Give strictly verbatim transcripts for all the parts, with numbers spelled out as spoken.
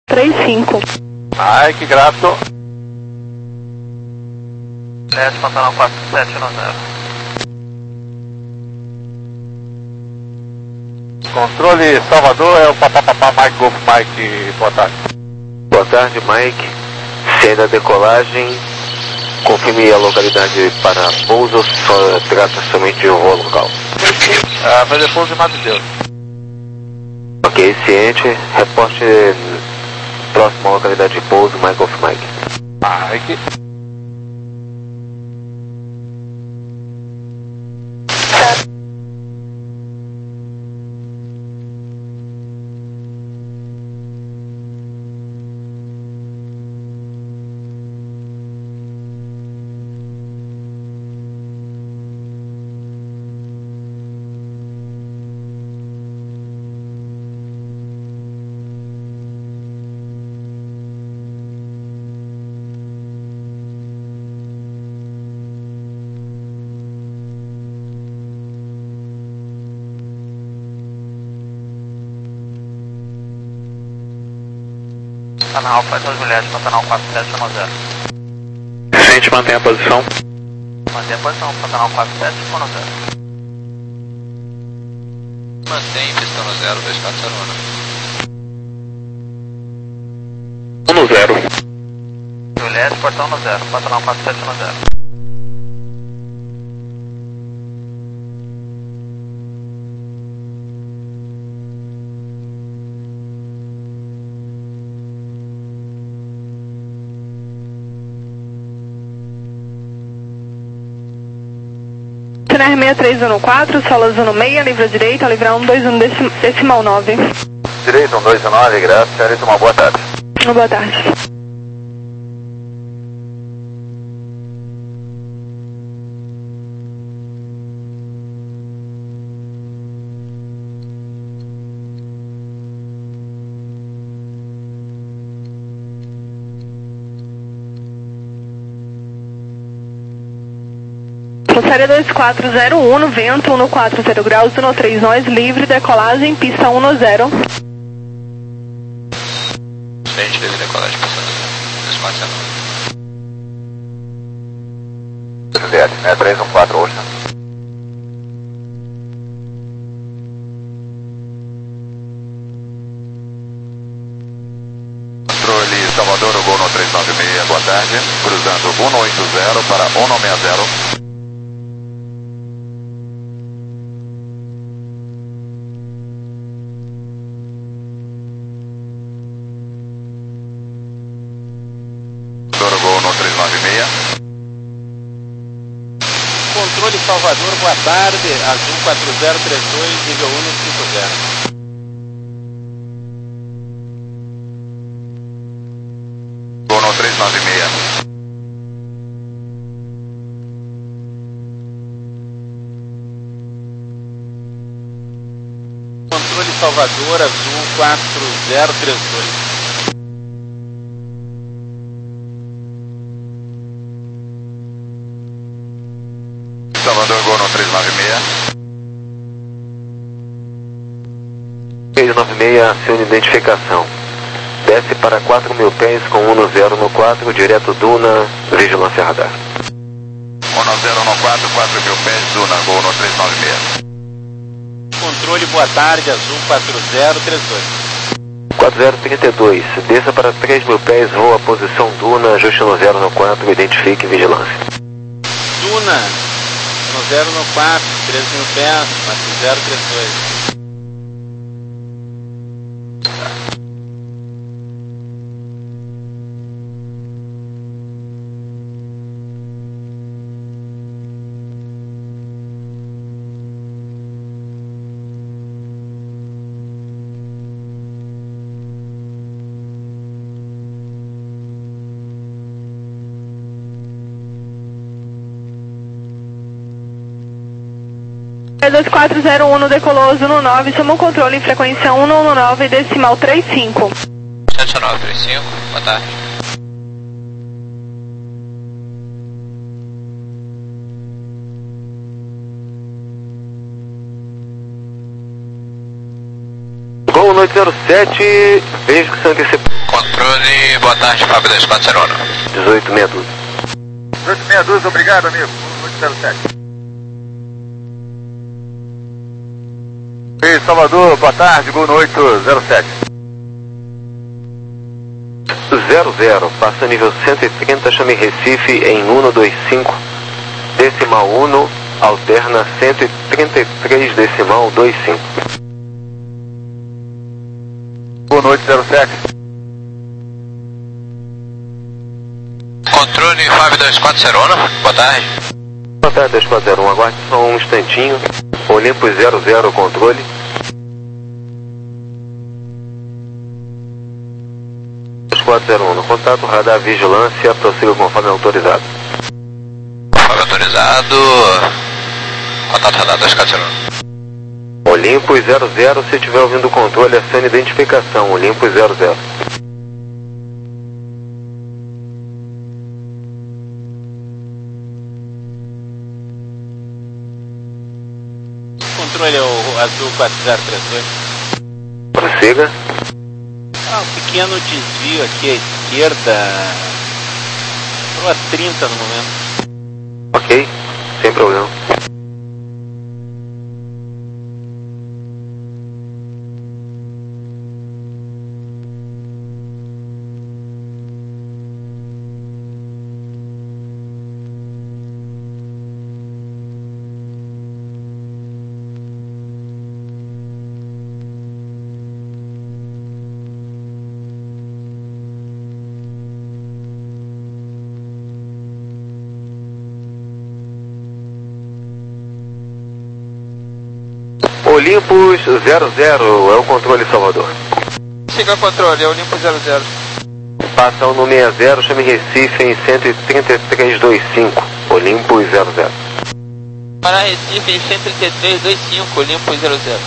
três cinco. Ai, que grato. Leste, Pantanal quatro sete um zero. Controle Salvador, é o papapá Mike Golf Mike, boa tarde. Boa tarde, Mike. Se da decolagem, confirme a localidade para pouso, só trata somente de um voo local. Ah, fazer pouso em Mato de Deus. Ok, ciente, reporte próxima à localidade de pouso, Mike Golf Mike. Mike. Pantanal faz dois milhares, Pantanal quatro sete um zero. Ciente, mantém a posição. Mantém a posição, Pantanal quatro sete um zero. Mantém, pistão no zero, dois quatro zero um. um no zero. Juliette, portão no zero, Pantanal quatro sete um zero. C N R seis três um quatro, solo zona seis, livra direita, livra um dois um decimal nove. Direito, um dois nove, graças, senhorita, uma boa tarde. Boa tarde. Série dois quatro zero um, no vento, um quatro zero graus, um três nós, livre, decolagem, pista um no zero. Frente, teve decolagem passando dois quatro zero. Juliette, né, três um quatro, Ocean. Controle Salvador, o gol no três nove seis, boa tarde. Cruzando um oito zero para um seis zero. Controle Salvador, boa tarde, Azul quatro zero três dois, nível um cinco zero. Gol no três nove seis. Controle Salvador, Azul quatro zero três dois. Salvador, gol no três nove seis. três nove seis, acione identificação. Desce para quatro mil pés com um no zero no quatro, direto Duna, vigilância radar. um no zero no quatro, quatro mil pés, Duna, gol no três nove seis. Controle, boa tarde, Azul quatro zero três dois. quatro zero três dois, desça para três mil pés, voa posição Duna, ajuste no zero no quatro, identifique vigilância. Duna, no zero no quatro, três mil pés, quatro zero três dois. dois quatro zero um no decoloso no nove, chama o controle em frequência um no nove, decimal três cinco. sete nove três cinco, boa tarde. Gol noite zero sete, vejo que o senhor antecipou. Controle, boa tarde, Fábio dois quatro zero um. dezoito meia dúzia. dezoito meia dúzia, obrigado, amigo. Boa noite zero sete. Ei, Salvador, boa tarde, Gol no oito zero sete. zero zero, passa nível cento e trinta, chame Recife em cento e vinte e cinco, decimal um, alterna cento e trinta e três, decimal vinte e cinco. Boa noite zero sete. Controle, Fábio dois quatro zero um, boa tarde. Boa tarde, dois quatro zero um, aguarde só um instantinho. Olympus zero zero, controle. dois quatro zero um, no contato, radar vigilância, prossiga conforme autorizado. Conforme autorizado, contato radar dois quatro zero um. Olympus zero zero, se estiver ouvindo o controle, acione identificação, Olympus zero zero. Controle é o azul quatro zero três dois. Prossiga. Ah, um pequeno desvio aqui à esquerda. Estou a trinta no momento. Ok, sem problema. Olympus zero zero, é o controle Salvador. Siga controle, é Olympus zero zero. Passa o número sessenta, chame Recife em cento e trinta e três, vinte e cinco, Olympus zero zero. Para Recife em cento e trinta e três, vinte e cinco, Olympus zero zero.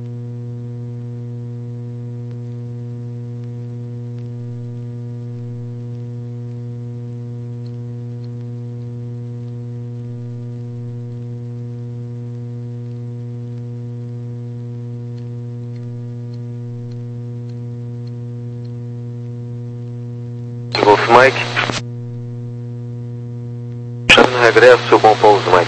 Golf Mike. Chame no regresso, bom pouso, Mike.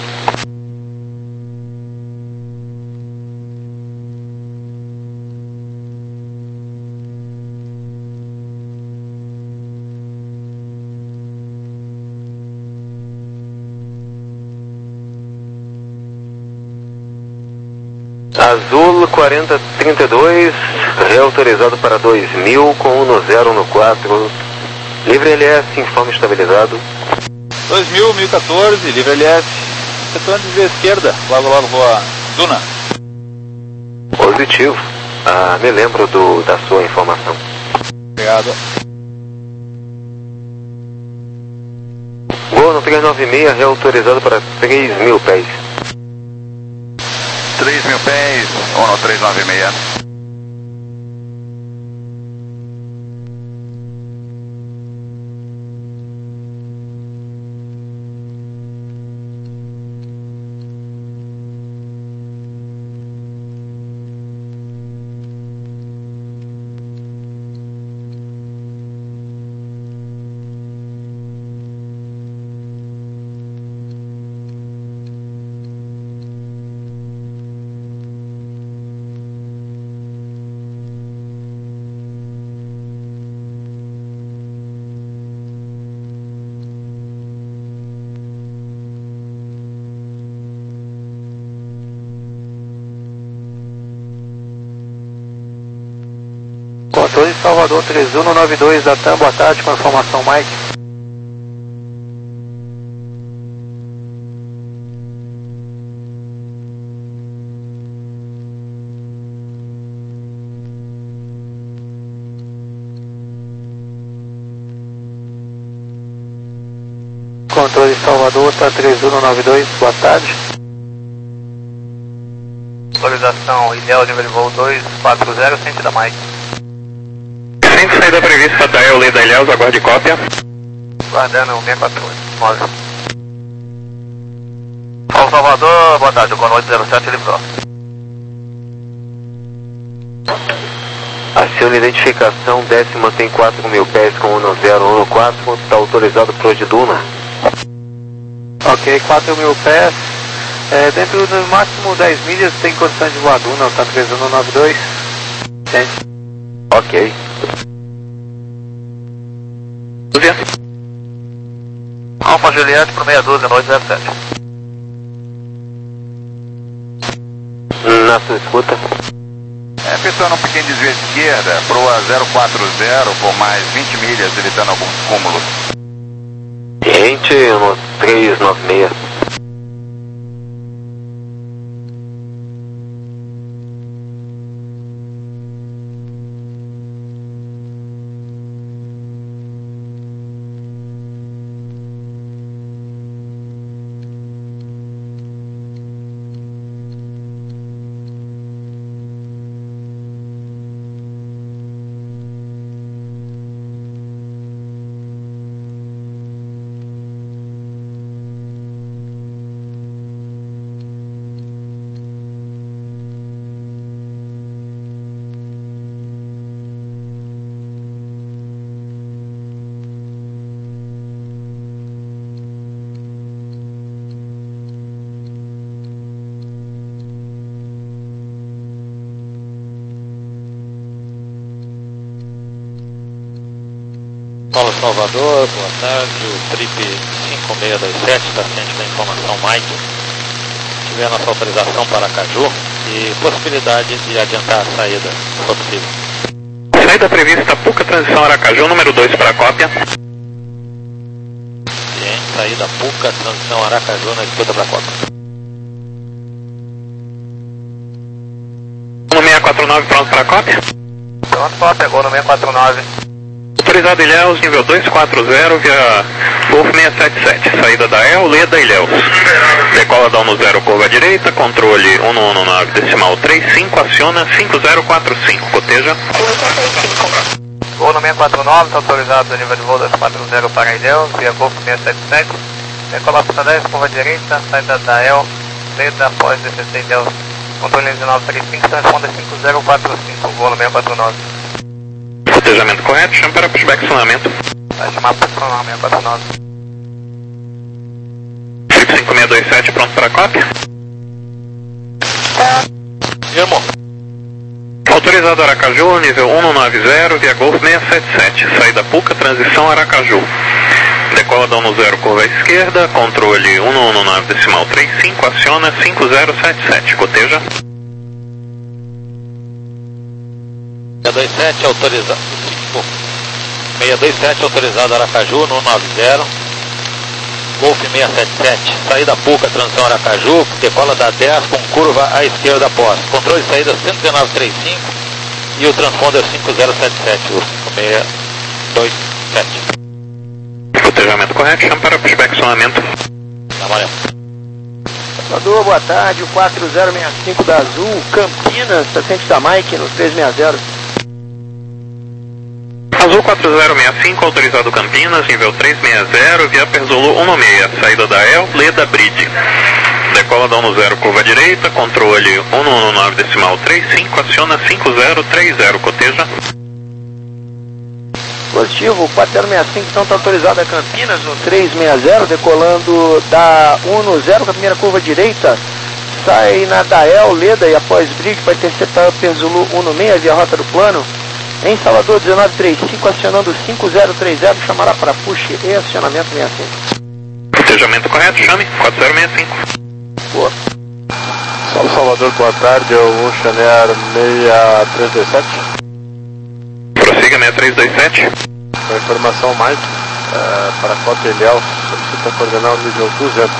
Azul quarenta trinta e dois, reautorizado para dois mil com um zero no quatro. Livre L S, informe estabilizado. dois mil, mil e quatorze, livre L S. Setor de esquerda, logo logo vou a Duna. Positivo. Ah, me lembro do, da sua informação. Obrigado. Gol no trezentos e noventa e seis, reautorizado para três mil pés. três mil pés, um no trezentos e noventa e seis. Controle Salvador três um nove dois da TAM, boa tarde, com a informação Mike. Controle Salvador, tá três um nove dois, boa tarde. Atualização, ideal nível de voo dois quatro zero, centro da Mike. Sempre saída prevista para Tael, lei da Ilhéus, aguarde cópia. Guardando seis quatro nove. Paulo Salvador, boa tarde, o Gol oito zero sete livrou. Adicione identificação, desce, mantém quatro mil pés com um zero um quatro, está autorizado para o de Duna. Ok, quatro mil pés. É, dentro do máximo dez milhas tem condição de voar Duna, tá três um nove dois. Entende? Ok. Alfa Juliette para meia dúzia, noite zero sete. Na sua escuta. É, pessoal, um pequeno desvio à esquerda, proa zero quatro zero por mais vinte milhas, evitando alguns cúmulos. Gente, no três nove seis. Paulo Salvador, boa tarde, o Trip cinco seis dois sete está ciente da informação Mike. Tive nossa autorização para Aracaju e possibilidade de adiantar a saída, se for possível. Saída prevista, Puca, transição Aracaju, número dois para a cópia. Ciente, saída Puca, transição Aracaju, na escuta para a cópia. um seis quatro nove, pronto para a cópia. Pronto, cópia, agora no seis quatro nove. Autorizado Ilhéus, nível dois quatro zero, via Golf seis sete sete, saída da E L, Leda Ilhéus. Decola da um zero, curva à direita, controle um um nove, decimal três cinco, aciona cinco zero quatro cinco, coteja. Voo no seis quatro nove, está autorizado a nível de voo dois quatro zero para Ilhéus, via Golf seis sete sete. Decola pista dez, curva à direita, saída da E L, Leda, após D C C Ilhéus. Controle nove três cinco, transponda cinco zero quatro cinco, voo no seis quatro nove. Cotejamento correto, chama para pushback acionamento. Vai chamar para o seis quatro nove. Trip cinco seis dois sete, pronto para a cópia. Irmão. Autorizado Aracaju, nível um nove zero, via Golf seis sete sete, saída Puca, transição Aracaju. Decola da um zero, curva à esquerda, controle um um nove, decimal três cinco, aciona cinco zero sete sete, coteja. seis dois sete autorizado, seis dois sete autorizado Aracaju, no nove zero, Golf seis sete sete, saída Puca, transição Aracaju, decola da dez com curva à esquerda após, controle de saída cento e dezenove trinta e cinco e o transponder cinco zero sete sete, o seis dois sete. Cotejamento correto, chama para pushback acionamento. Amarelo. Salvador, boa tarde, o quatro zero seis cinco da Azul, Campinas, paciente da Mike, no três seis zero. Azul quatro zero seis cinco, autorizado Campinas, nível três seis zero, via Perzolo um seis, saída da E L, Leda Bridge. Decola da um zero, curva à direita, controle um um nove, decimal três cinco, aciona cinco zero três zero, coteja. Positivo, o quatro zero seis cinco então está autorizado a Campinas, no três seis zero, decolando da um zero com a primeira curva direita, sai na da E L, Leda e após Bridge para interceptar o Perzolo um seis via rota do plano. Em Salvador, dezenove trinta e cinco, acionando cinco zero três zero, chamará para push e acionamento sessenta e cinco. Cotejamento correto, chame quatro zero seis cinco. Boa. Salve Salvador, boa tarde, é o Oceanair seis três dois sete. Prossiga seis três dois sete. Com a informação Mike, é, para a Cota Ilhéus, solicita coordenar o nível duzentos.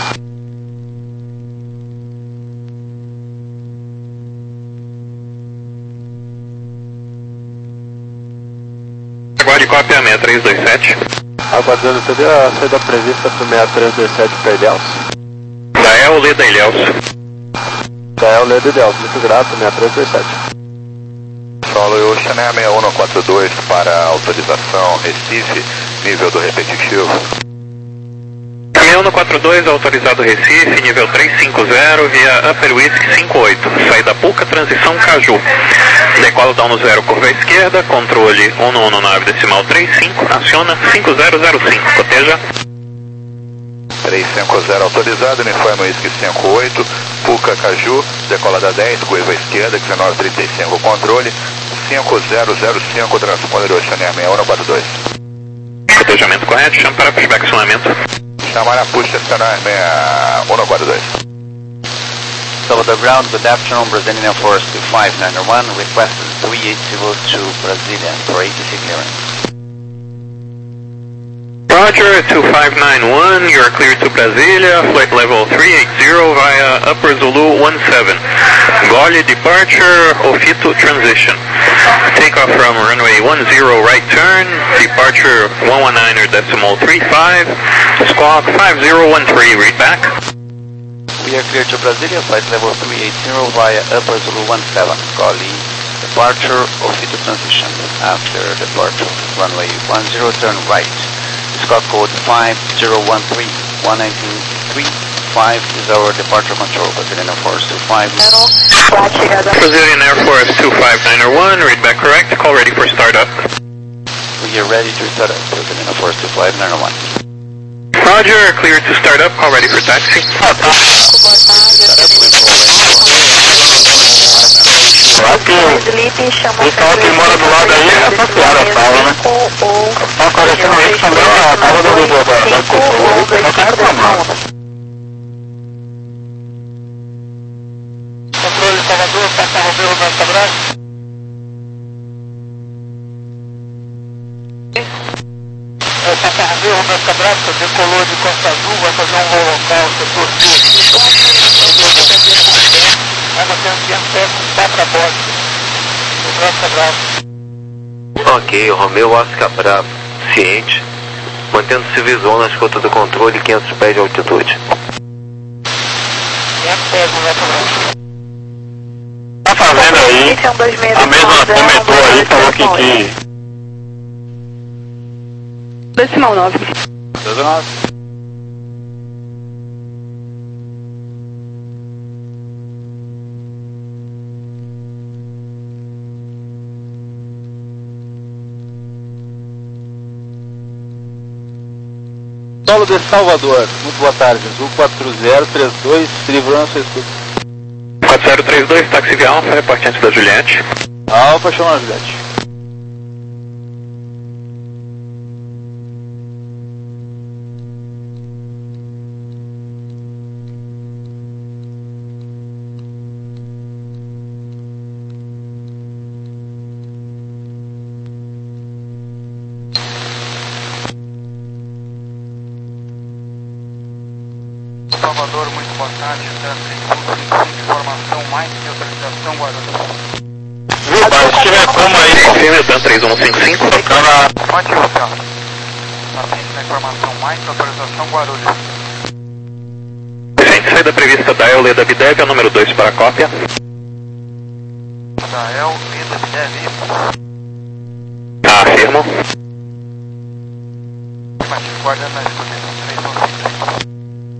Aguarde cópia seis três dois sete. Aguardando também a saída prevista para o seis três dois sete para Ilhéus. Da E L, Leda Ilhéus. Da E L, Leda Ilhéus, muito grato, seis três dois sete. Solo Oceanair seis um quatro dois para autorização Recife, nível do repetitivo. seis Então no quatro dois, autorizado Recife, nível trezentos e cinquenta, via Upper Whisky cinquenta e oito, saída Puca, transição Caju. Decola down no zero, curva à esquerda, controle um um nove decimal trinta e cinco, aciona cinco zero zero cinco, coteja. trezentos e cinquenta autorizado, uniforme Whisky cinquenta e oito, Puca Caju, decola da dez, curva à esquerda, dezenove trinta e cinco, controle cinco zero zero cinco, transponder Oceaneer sessenta e um no quatro dois. Cotejamento correto, chama para pushback acionamento. Chamar a push Oceaneer sessenta e um no quatro dois. Over the ground, good afternoon, Brazilian Air Force two five nine one, requested three eight zero two Brazilian for A T C clearance. Roger, two five nine one, you are cleared to Brasilia, flight level three eighty via Upper Zulu one seven. Gole departure, Ofito transition. Takeoff from runway one zero right turn, departure one one nine decimal three five, squawk five zero one three, read back. We are cleared to Brasilia, flight level three eighty via Upper Zulu one seven. Gole departure, Ofito transition. After departure, runway one zero turn right. Squawk code five zero one three, one nine three five is our departure control, Brazilian Air Force two five nine one. Brazilian Air Force two five nine one, read back correct, call ready for startup. We are ready to start up, Brazilian Air Force two five nine one. Roger, cleared to start up, call ready for taxi. O pessoal que mora do lado aí é essa piada, fala, né? Tá aparecendo aí também a tava do vídeo agora. Não quero reclamar. Controle Salvador, passa Romeu na Cabral. É, passa Romeu na Cabral, você decolou de Costa Azul, vai fazer um voo local, setor sul. Aí você ambienta com quatro a bordo. Ok, Romeu Oscar Bravo, ciente, mantendo-se visual na escuta do controle, quinhentos pés de altitude. Tá fazendo aí, a mesma comentou aí, falou que que... Decimal nove. dezenove. Solo de Salvador, muito boa tarde, Azul quatro zero três dois, livrando a sua escuta. quatro zero três dois, táxi via Alfa, reporte antes da Juliette. Alfa, chama a Juliette. Salvador, muito boa tarde, informação mais que autorização Guarulhos. Viu, pai, se tiver como aí, confirme o TAM três um cinco cinco. Pode voltar. Atende na informação mais que autorização Guarulhos. Gente, saída prevista da El Leda Videv, é o número dois para a cópia. Da El Leda Videv. Ah, afirmo. Mas guardando na escuta três um cinco cinco.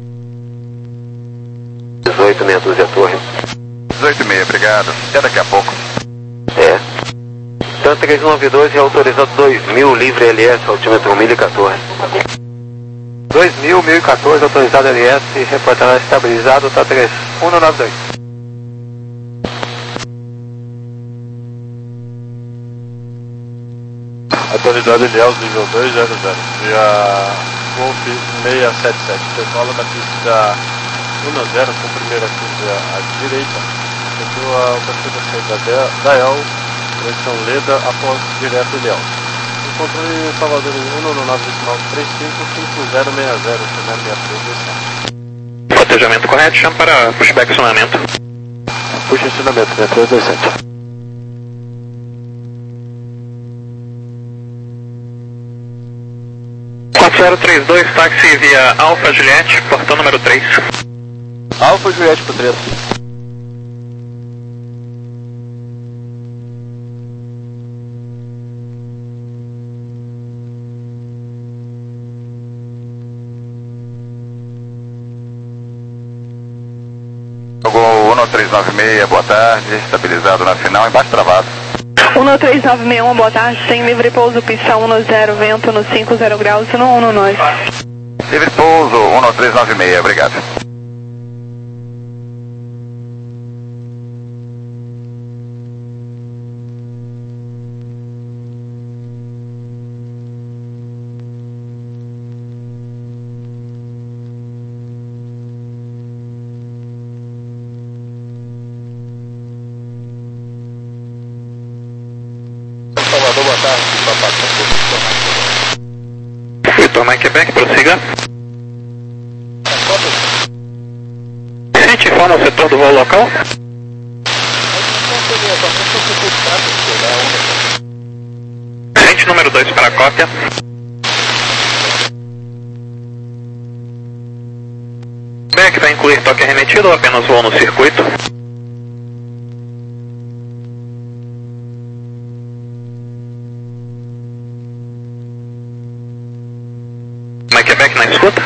dezoito, meia dúzia torre. dezoito e meia, obrigado. Até daqui a pouco. É. TAM três nove dois é autorizado dois mil, livre L S, altímetro mil e quatorze. dois mil, mil e quatorze, autorizado L S, reportado estabilizado, tá três um nove dois. Autorizado L S, nível dois zero zero, via Golf seiscentos e setenta e sete, decola da pista um zero com primeira curva à direita, seguiu a partida saída da E L, direção Leda após direto L E L. O controle Salvador um no nove decimal três cinco cinco zero seis zero, cenário sessenta e três descendo. Cotejamento correto, chama para pushback acionamento. Puxa ensinamento, né? três dois sete. quatro zero três dois, táxi via Alfa Juliette, portão número três. Alfa Juliette por três. um três nove seis, boa tarde, estabilizado na final, embaixo travado. um três nove seis um, boa tarde, sem livre pouso, pista um zero, vento no cinco zero graus, no um nove. Livre pouso, um três nove seis, obrigado. Salvador, boa tarde, papai. Vitor Mike Quebec, prossiga. A gente informa o setor do voo local? Gente número dois para a cópia. Quebec vai incluir toque arremetido ou apenas voo no circuito? Mike Quebec na escuta.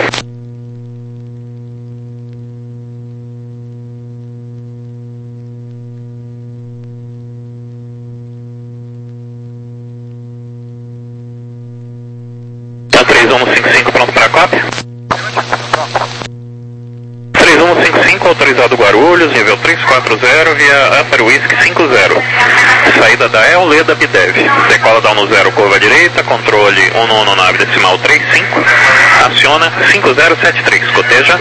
Tá três um cinco cinco pronto para a cópia. três um cinco cinco autorizado Guarulhos, nível três quatro zero via Upper Whisky cinco zero. Saída da El Leda Bidev. Decola da um zero curva direita, controle um um nove decimal três cinco. Aciona cinco zero sete três, coteja.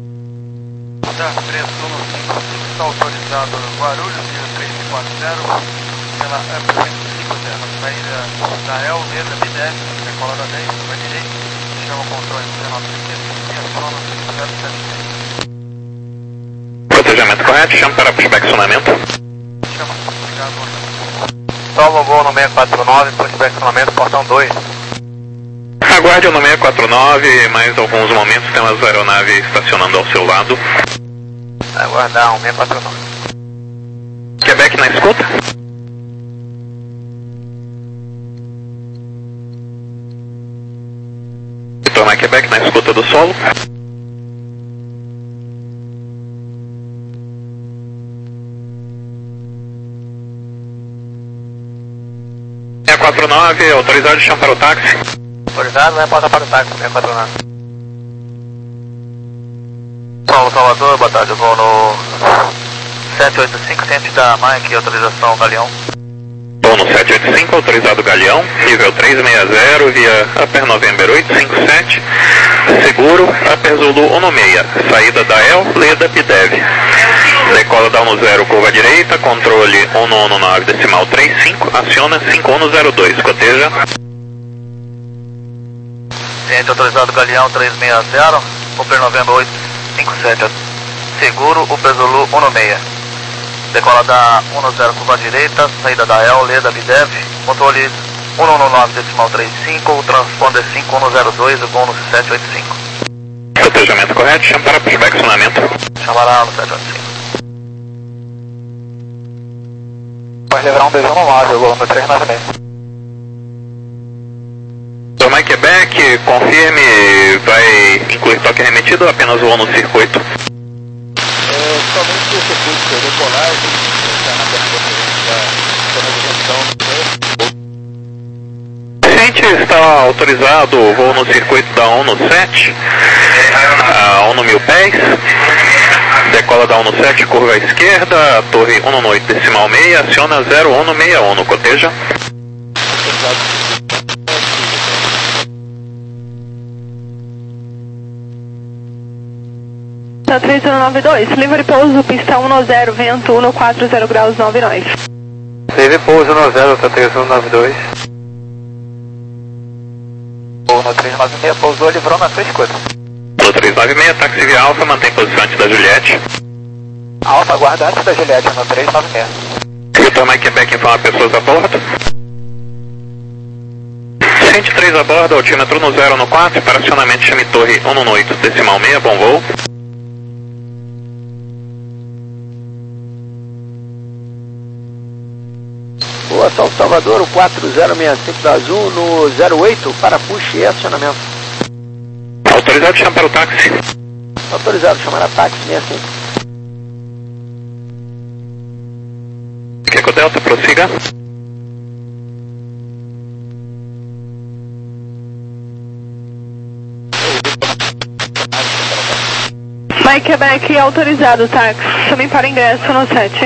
três um cinco cinco, está autorizado Guarulhos, nível três quatro zero, pela Upper Whisky cinco zero. Saída da El Leda Bidev, decola da dez curva direita, chama o controle dezenove trinta e cinco e aciona cinco zero sete três. Cotejamento correto, chama para pushback sonamento. Chama, obrigado. Salva o voo no seis quatro nove, pushback sonamento, portão dois. Aguarde no seis quatro nove, mais alguns momentos temos a aeronave estacionando ao seu lado. Aguardar um seis quatro nove. Quebec na escuta. Retornar Quebec na escuta do solo. seis quatro nove, autorizado de chão para o táxi. Autorizado, vai passar para o táxi, seis quatro nove. Paulo Salvador, boa tarde, eu vou no sete oito cinco, ciente da Mike, autorização Galeão. Vou no sete oito cinco, autorizado Galeão, nível três seis zero, via Upper November oito cinco sete, seguro, Upper Zulu um seis, saída da El Leda Bidev. Decola da um zero curva direita, controle um um nove decimal três cinco, aciona cinco um zero dois, coteja. Ciente autorizado Galeão três seis zero, Upper November oito cinco sete, seguro, Upper Zulu um seis. Decola da um zero curva direita, saída da El Leda Bidev, controle um um nove decimal três cinco, o transponder cinco um zero dois, o voo no sete oito cinco. Cotejamento correto, chama para pushback sonamento. Chamará no sete oito cinco. Pode levar um beijão no lado, eu vou no três nove seis. Tomar Quebec, confirme, vai incluir toque remetido ou apenas voo no circuito? É, somente o circuito de decolagem, está na permanência da Gente, está autorizado o voo no circuito da ONU sete, a ONU mil pés. Decola da ONU sete, curva à esquerda, torre um oito decimal seis, aciona zero um seis um, coteja. Tá três um nove dois, livre pouso, pista um zero, vento um quatro zero graus nove nove. Livre pouso no zero, tá três um nove dois. Voo no três nove seis, pousou, livrou na sua escuta. No três nove seis, táxi via Alfa, mantém posição antes da Juliette. Alfa, aguarda antes da Juliette no três nove seis. Vitor Mike Quebec informa pessoas a bordo. Gente três a bordo, altímetro no zero no quatro, para acionamento chame torre um oito decimal seis, bom voo. Boa, Salto Salvador, o quatro zero seis cinco da Azul no zero oito, para push e acionamento. Autorizado de chamar para o táxi. Autorizado, chamar a táxi sessenta e cinco. Eco Delta, prossiga. Mike Quebec autorizado, táxi. Também para ingresso no sete.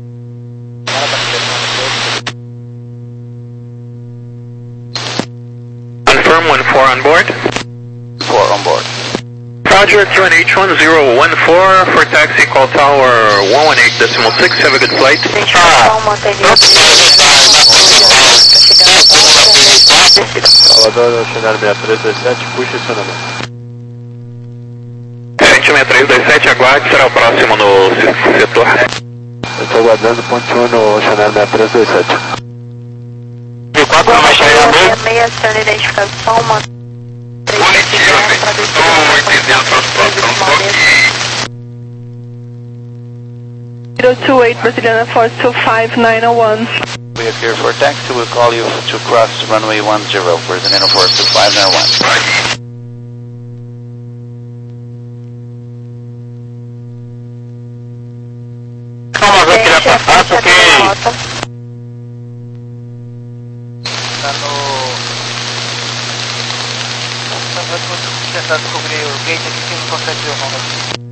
Confirm one four on board. four on board. Roger, Q N H one zero one four for taxi, call tower one one eight decimal six, have a good flight. Salvador, Chanel seis três dois sete, puxa acionamento. seis três dois sete, aguarde, será o próximo no setor. Eu estou aguardando ponte um no Chanel seis três dois sete. E quatro na Chanel meia sendo identificação, mano. Estou entendendo a situação, estou aqui. zero two eight Braziliana Force two five nine oh one. We are clear for taxi. We'll call you to cross runway one zero for the Nano Force two five nine one. Calma, eu queria passar porque... Tá no... Eu vou tentar descobrir o gate aqui que não consegue ver o nome aqui.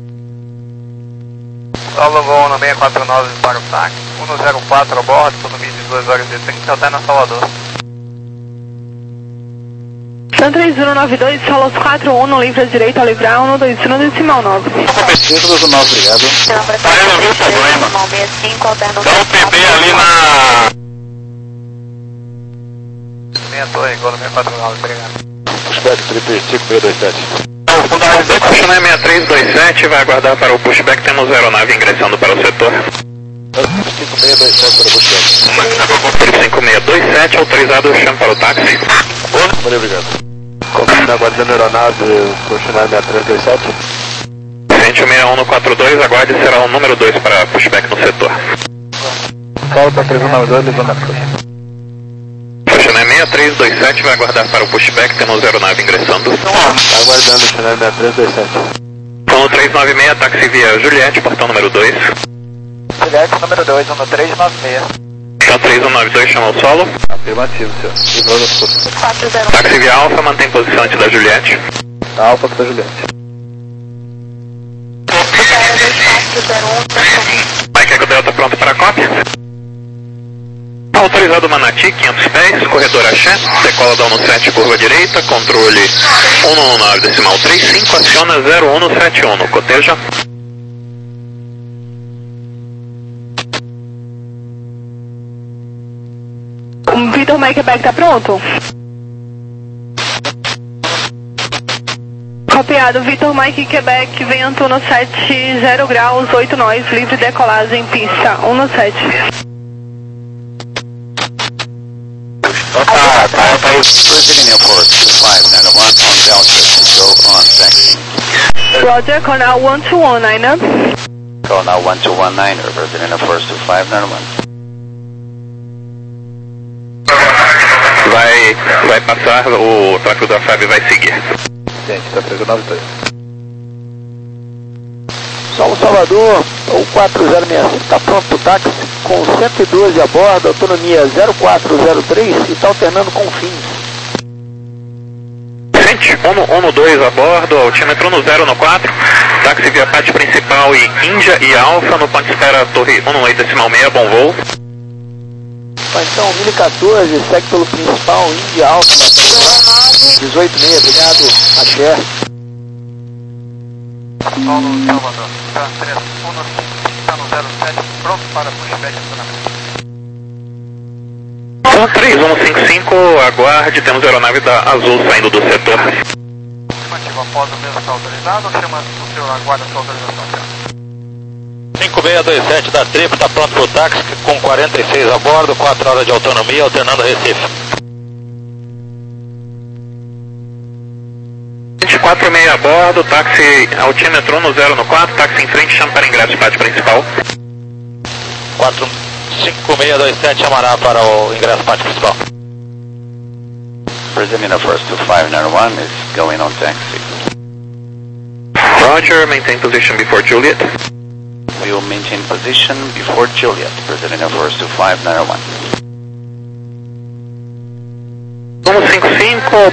Solo voo no seis quatro nove para o táxi. um zero quatro a bordo, autonomia de duas horas e trinta, até na Salvador. Sun três um nove dois, solos quatro um, livre à direita, ao livrar um dois um decimal nove. Preciso dos nove, obrigado. Tá resolvido o problema. Dá um P B ali na... Minha torre, igual no seis quatro nove, obrigado. Pushback triplo cinco seis dois sete. China seis três dois sete, vai aguardar para o pushback, temos aeronave ingressando para o setor. cinco seis dois sete para o pushback. cinco seis dois sete, autorizado, chama para o táxi. Muito obrigado. Continuando aguardando a aeronave para o Chanel seis três dois sete. cento e sessenta e um no quatro dois, aguarde, será o número dois para pushback no setor. Paulo para três um nove dois, levando a frente. Chanel seis três dois sete, vai aguardar para o pushback, temos aeronave ingressando. Está aguardando o Chanel seis três dois sete. Plano três nove seis, táxi via Juliette, portão número dois. Juliette, número dois, um três nove seis. Chão três um nove dois, chama o solo. Afirmativo, senhor. Livrou da sua. Táxi via Alfa, mantém posição antes da Juliette. Alfa para Juliette. Mike Eco Delta pronto para a cópia. Autorizado Manati, quinhentos pés, corredor Axé, decola da um sete, curva direita, controle um um nove decimal trinta e cinco, aciona zero um sete um, coteja. O Vitor Mike Quebec tá pronto? Copiado, Vitor Mike Quebec, vento no sete, zero graus, oito nós, livre decolagem, pista um no sete. Ah, tá, tá. Brazilian Force two five nine one on Delta to go on taxi. Roger, call now one two one niner. Call now one two one niner, Brazilian Force two five nine one. Vai, vai passar, o tráfego da F A B vai seguir. Gente, está três um nove dois. Solo Salvador, o quatro zero seis cinco está pronto para o táxi, com cento e doze a bordo, autonomia zero quatro zero três e está alternando com fins. Gente, um dois a bordo, altímetro no zero no quatro, táxi via parte principal e Índia e Alfa, no ponto de espera torre um oito decimal seis, bom voo. Então, mil e quatorze, segue pelo principal, Índia Alfa, dezoito seis, obrigado, Axé. Solo Salvador, tá três um cinco, está no zero sete, pronto para pushback acionamento. Então, três um cinco cinco, aguarde, temos a aeronave da Azul saindo do setor. Afirmativo, após o mesmo está autorizado ou chama o senhor aguarda a sua autorização? cinco seis dois sete da Trip, está pronto para o táxi, com quarenta e seis a bordo, quatro horas de autonomia, alternando Recife. vinte e quatro seis a bordo, táxi altímetro no zero no quatro, táxi em frente, chama para ingresso parte principal. quatro cinco seis dois sete, chamará para o ingresso parte principal. Brazilian Force two five nine one is going on taxi. Roger, maintain position before Juliet. will maintain position before Juliet, Brazilian Air Force two five nine one. um cinco cinco,